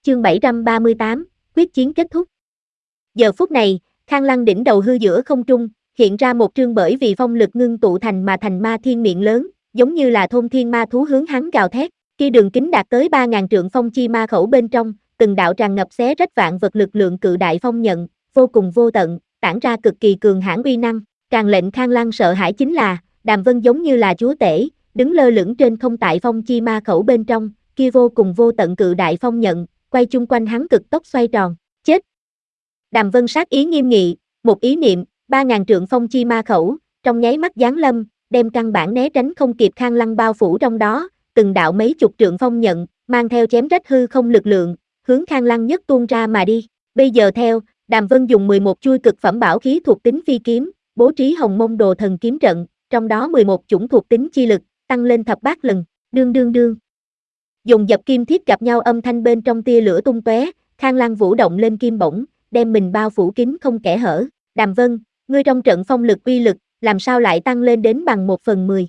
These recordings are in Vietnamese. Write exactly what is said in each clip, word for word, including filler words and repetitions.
chương bảy trăm ba mươi tám, quyết chiến kết thúc. Giờ phút này, Khang Lăng đỉnh đầu hư giữa không trung, hiện ra một trương bởi vì phong lực ngưng tụ thành mà thành ma thiên miệng lớn, giống như là thôn thiên ma thú hướng hắn gào thét, kia đường kính đạt tới ba ngàn trượng phong chi ma khẩu bên trong, từng đạo tràn ngập xé rách vạn vật lực lượng cự đại phong nhận, vô cùng vô tận, tản ra cực kỳ cường hãn uy năng, càng lệnh Khang Lăng sợ hãi chính là, Đàm Vân giống như là chúa tể, đứng lơ lửng trên không tại phong chi ma khẩu bên trong, kia vô cùng vô tận cự đại phong nhận, quay chung quanh hắn cực tốc xoay tròn, chết. Đàm Vân sát ý nghiêm nghị, một ý niệm, ba ngàn trượng phong chi ma khẩu, trong nháy mắt giáng lâm, đem căn bản né tránh không kịp Khang Lăng bao phủ trong đó, từng đạo mấy chục trượng phong nhận, mang theo chém rách hư không lực lượng, hướng Khang Lăng nhất tuôn ra mà đi. Bây giờ theo, Đàm Vân dùng mười một chuôi cực phẩm bảo khí thuộc tính phi kiếm, bố trí Hồng Mông Đồ Thần kiếm trận, trong đó mười một chủng thuộc tính chi lực, tăng lên thập bát lần, đương đương đương. Dùng dập kim thiết gặp nhau âm thanh bên trong tia lửa tung tóe, Khang Lăng vũ động lên kim bổng, đem mình bao phủ kín không kẽ hở. Đàm Vân, ngươi trong trận phong lực uy lực, làm sao lại tăng lên đến bằng một phần mười?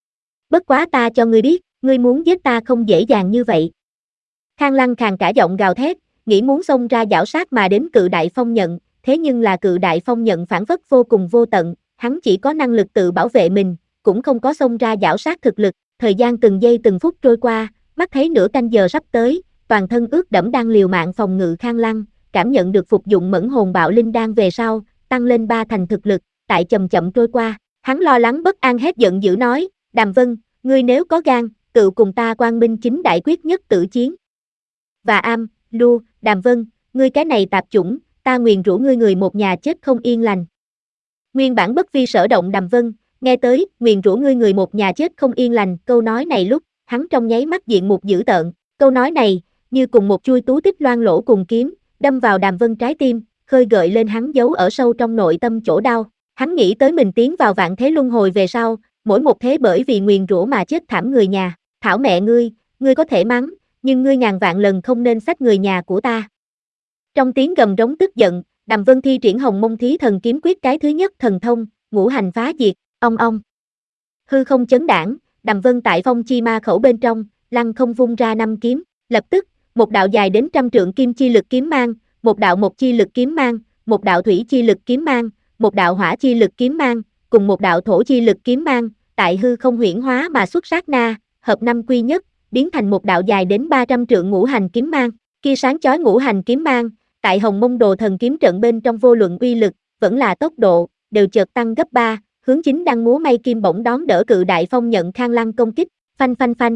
Bất quá ta cho ngươi biết, ngươi muốn giết ta không dễ dàng như vậy. Khang Lăng khàn cả giọng gào thét, nghĩ muốn xông ra giảo sát mà đến cự đại phong nhận, thế nhưng là cự đại phong nhận phản phất vô cùng vô tận, hắn chỉ có năng lực tự bảo vệ mình, cũng không có xông ra giảo sát thực lực. Thời gian từng giây từng phút trôi qua, mắt thấy nửa canh giờ sắp tới, toàn thân ướt đẫm đang liều mạng phòng ngự Khang Lăng, cảm nhận được phục dụng mẫn hồn bạo linh đan về sau, tăng lên ba thành thực lực, tại chậm chậm trôi qua, hắn lo lắng bất an hét giận dữ nói, Đàm Vân, ngươi nếu có gan, tự cùng ta quang minh chính đại quyết nhất tử chiến. Và am, lu, Đàm Vân, ngươi cái này tạp chủng, ta nguyền rủa ngươi người một nhà chết không yên lành. Nguyên bản bất vi sở động Đàm Vân, nghe tới, nguyền rủa ngươi người một nhà chết không yên lành, câu nói này lúc, hắn trong nháy mắt diện mục dữ tợn, câu nói này, như cùng một chuôi tú tích loan lỗ cùng kiếm, đâm vào Đàm Vân trái tim, khơi gợi lên hắn giấu ở sâu trong nội tâm chỗ đau. Hắn nghĩ tới mình tiến vào vạn thế luân hồi về sau, mỗi một thế bởi vì nguyền rủa mà chết thảm người nhà, thảo mẹ ngươi, ngươi có thể mắng, nhưng ngươi ngàn vạn lần không nên xách người nhà của ta. Trong tiếng gầm rống tức giận, Đàm Vân thi triển Hồng Mông Thí Thần kiếm quyết cái thứ nhất thần thông, ngũ hành phá diệt, ong ong. Hư không chấn đảng, Đàm Vân tại phong chi ma khẩu bên trong, lăng không vung ra năm kiếm, lập tức, một đạo dài đến trăm trượng kim chi lực kiếm mang, một đạo mộc chi lực kiếm mang, một đạo thủy chi lực kiếm mang, một đạo hỏa chi lực kiếm mang, cùng một đạo thổ chi lực kiếm mang, tại hư không huyễn hóa mà xuất sát na, hợp năm quy nhất, biến thành một đạo dài đến ba trăm trượng ngũ hành kiếm mang, kia sáng chói ngũ hành kiếm mang, tại Hồng Mông Đồ Thần kiếm trận bên trong vô luận uy lực, vẫn là tốc độ, đều chợt tăng gấp ba, hướng chính đang múa may kim bổng đón đỡ cự đại phong nhận Khang Lăng công kích, phanh phanh phanh.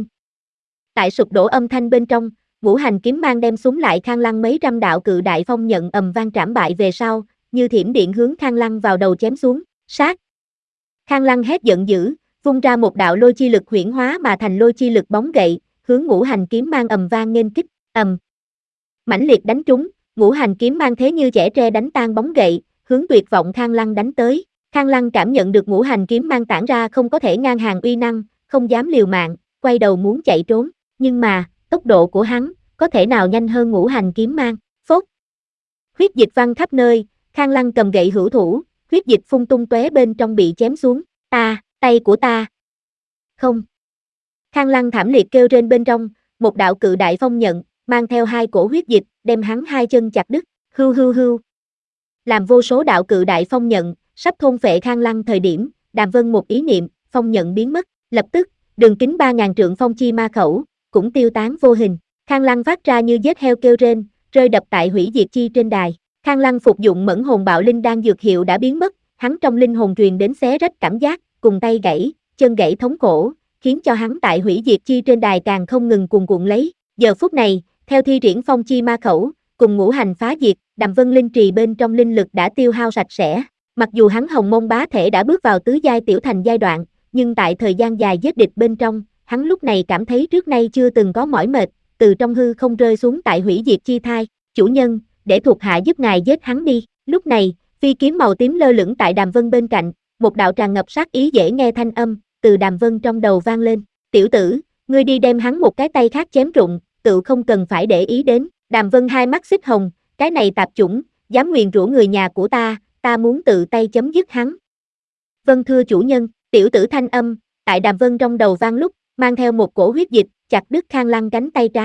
Tại sụp đổ âm thanh bên trong, ngũ hành kiếm mang đem súng lại Khang Lăng mấy trăm đạo cự đại phong nhận ầm vang trảm bại về sau, như thiểm điện hướng Khang Lăng vào đầu chém xuống, sát. Khang Lăng hét giận dữ, vung ra một đạo lôi chi lực huyễn hóa mà thành lôi chi lực bóng gậy, hướng ngũ hành kiếm mang ầm vang nghênh kích, ầm. Mãnh liệt đánh trúng, ngũ hành kiếm mang thế như chẻ tre đánh tan bóng gậy, hướng tuyệt vọng Khang Lăng đánh tới. Khang Lăng cảm nhận được ngũ hành kiếm mang tản ra không có thể ngang hàng uy năng, không dám liều mạng, quay đầu muốn chạy trốn, nhưng mà, tốc độ của hắn, có thể nào nhanh hơn ngũ hành kiếm mang, phốt. Huyết dịch văng khắp nơi, Khang Lăng cầm gậy hữu thủ, huyết dịch phun tung tóe bên trong bị chém xuống, ta, tay của ta. Không. Khang Lăng thảm liệt kêu trên bên trong, một đạo cự đại phong nhận, mang theo hai cổ huyết dịch, đem hắn hai chân chặt đứt, hưu hưu hưu. Làm vô số đạo cự đại phong nhận, sắp thôn phệ Khang Lăng thời điểm, Đàm Vân một ý niệm, phong nhận biến mất, lập tức, đường kính ba ngàn trượng phong chi ma khẩu, cũng tiêu tán vô hình. Khang Lăng phát ra như giết heo kêu rên, rơi đập tại hủy diệt chi trên đài. Khang Lăng phục dụng mẫn hồn bạo linh đan dược hiệu đã biến mất, hắn trong linh hồn truyền đến xé rách cảm giác, cùng tay gãy, chân gãy thống khổ, khiến cho hắn tại hủy diệt chi trên đài càng không ngừng cuồn cuộn lấy. Giờ phút này, theo thi triển phong chi ma khẩu, cùng ngũ hành phá diệt, Đàm Vân linh trì bên trong linh lực đã tiêu hao sạch sẽ. Mặc dù hắn Hồng Mông bá thể đã bước vào tứ giai tiểu thành giai đoạn, nhưng tại thời gian dài giết địch bên trong, hắn lúc này cảm thấy trước nay chưa từng có mỏi mệt, từ trong hư không rơi xuống tại hủy diệt chi thai, chủ nhân, để thuộc hạ giúp ngài giết hắn đi. Lúc này, phi kiếm màu tím lơ lửng tại Đàm Vân bên cạnh, một đạo tràn ngập sát ý dễ nghe thanh âm, từ Đàm Vân trong đầu vang lên, tiểu tử, ngươi đi đem hắn một cái tay khác chém rụng, tự không cần phải để ý đến. Đàm Vân hai mắt xích hồng, cái này tạp chủng, dám nguyền rủa người nhà của ta, ta muốn tự tay chấm dứt hắn. Vâng thưa chủ nhân, tiểu tử thanh âm, tại Đàm Vân trong đầu vang lúc, mang theo một cổ huyết dịch, chặt đứt Khang Lăng cánh tay trái.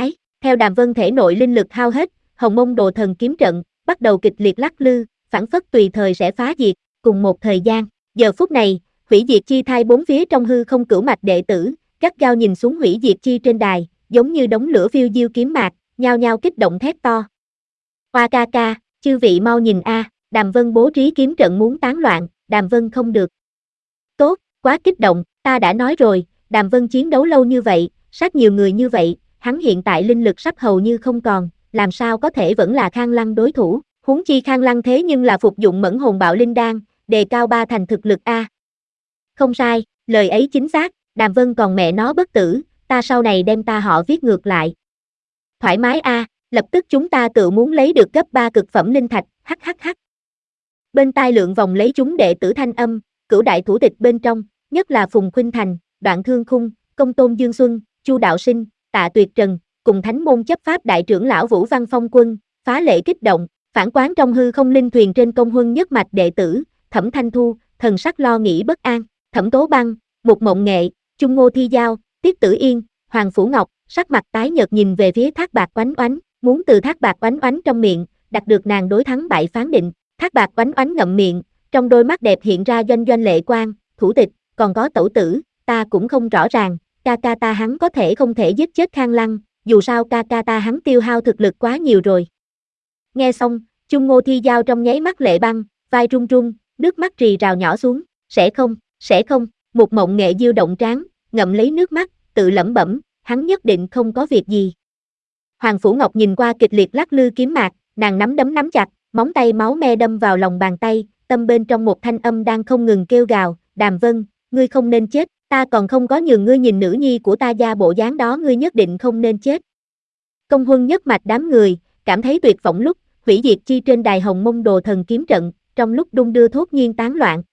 Theo Đàm Vân thể nội linh lực hao hết, Hồng Mông Đồ Thần kiếm trận bắt đầu kịch liệt lắc lư, phảng phất tùy thời sẽ phá diệt. Cùng một thời gian, giờ phút này, hủy diệt chi thai bốn phía trong hư không cửu mạch đệ tử, gắt gao nhìn xuống hủy diệt chi trên đài, giống như đống lửa phiêu diêu kiếm mạc, nhao nhao kích động thét to. Hoa ca ca, chư vị mau nhìn a, Đàm Vân bố trí kiếm trận muốn tán loạn, Đàm Vân không được. Tốt, quá kích động, ta đã nói rồi, Đàm Vân chiến đấu lâu như vậy, sát nhiều người như vậy, hắn hiện tại linh lực sắp hầu như không còn, làm sao có thể vẫn là Khang Lăng đối thủ, huống chi Khang Lăng thế nhưng là phục dụng mẫn hồn bạo linh đan, đề cao ba thành thực lực a. Không sai, lời ấy chính xác, Đàm Vân còn mẹ nó bất tử, ta sau này đem ta họ viết ngược lại. Thoải mái a, lập tức chúng ta tự muốn lấy được cấp ba cực phẩm linh thạch, hắc hắc hắc. Bên tai lượng vòng lấy chúng đệ tử thanh âm, cửu đại thủ tịch bên trong, nhất là Phùng Khuynh Thành, Đoạn Thương Khung, Công Tôn Dương Xuân, Chu Đạo Sinh, Tạ Tuyệt Trần, cùng Thánh môn chấp pháp đại trưởng lão Vũ Văn Phong Quân, phá lệ kích động, phản quán trong hư không linh thuyền trên công huân nhất mạch đệ tử, Thẩm Thanh Thu, thần sắc lo nghĩ bất an, Thẩm Tố Băng, Mục Mộng Nghệ, Chung Ngô Thi Giao, Tiết Tử Yên, Hoàng Phủ Ngọc, sắc mặt tái nhợt nhìn về phía Thác Bạc Oánh Oánh, muốn từ Thác Bạc Oánh Oánh trong miệng đạt được nàng đối thắng bại phán định. Thác Bạc Oánh Oánh ngậm miệng, trong đôi mắt đẹp hiện ra doanh doanh lệ quang, thủ tịch, còn có tẩu tử, ta cũng không rõ ràng, ca ca ta hắn có thể không thể giết chết Khang Lăng, dù sao ca ca ta hắn tiêu hao thực lực quá nhiều rồi. Nghe xong, Chung Ngô Thi Giao trong nháy mắt lệ băng, vai run run, nước mắt rì rào nhỏ xuống, sẽ không, sẽ không, Một Mộng Nghệ diêu động trán, ngậm lấy nước mắt, tự lẩm bẩm, hắn nhất định không có việc gì. Hoàng Phủ Ngọc nhìn qua kịch liệt lắc lư kiếm mạc, nàng nắm đấm nắm chặt, móng tay máu me đâm vào lòng bàn tay, tâm bên trong một thanh âm đang không ngừng kêu gào, Đàm Vân, ngươi không nên chết, ta còn không có nhường ngươi nhìn nữ nhi của ta gia bộ dáng đó, ngươi nhất định không nên chết. Công huân nhất mạch đám người, cảm thấy tuyệt vọng lúc, hủy diệt chi trên đài Hồng Mông Đồ Thần kiếm trận, trong lúc đung đưa thốt nhiên tán loạn,